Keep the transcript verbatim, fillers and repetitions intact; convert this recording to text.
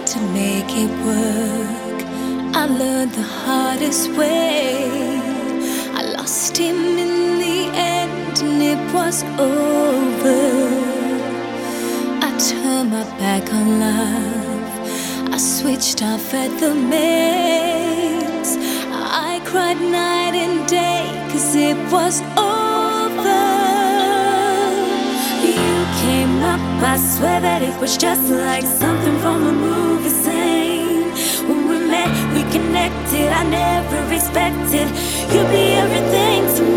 to make it work. I learned the hardest way. I lost him in the end and it was over. I turned my back on love. I switched off at the mains. I cried night and day 'cause it was over. You came up, I swear that it was just like something from a movie scene. When we met, we connected, I never expected you'd be everything to me.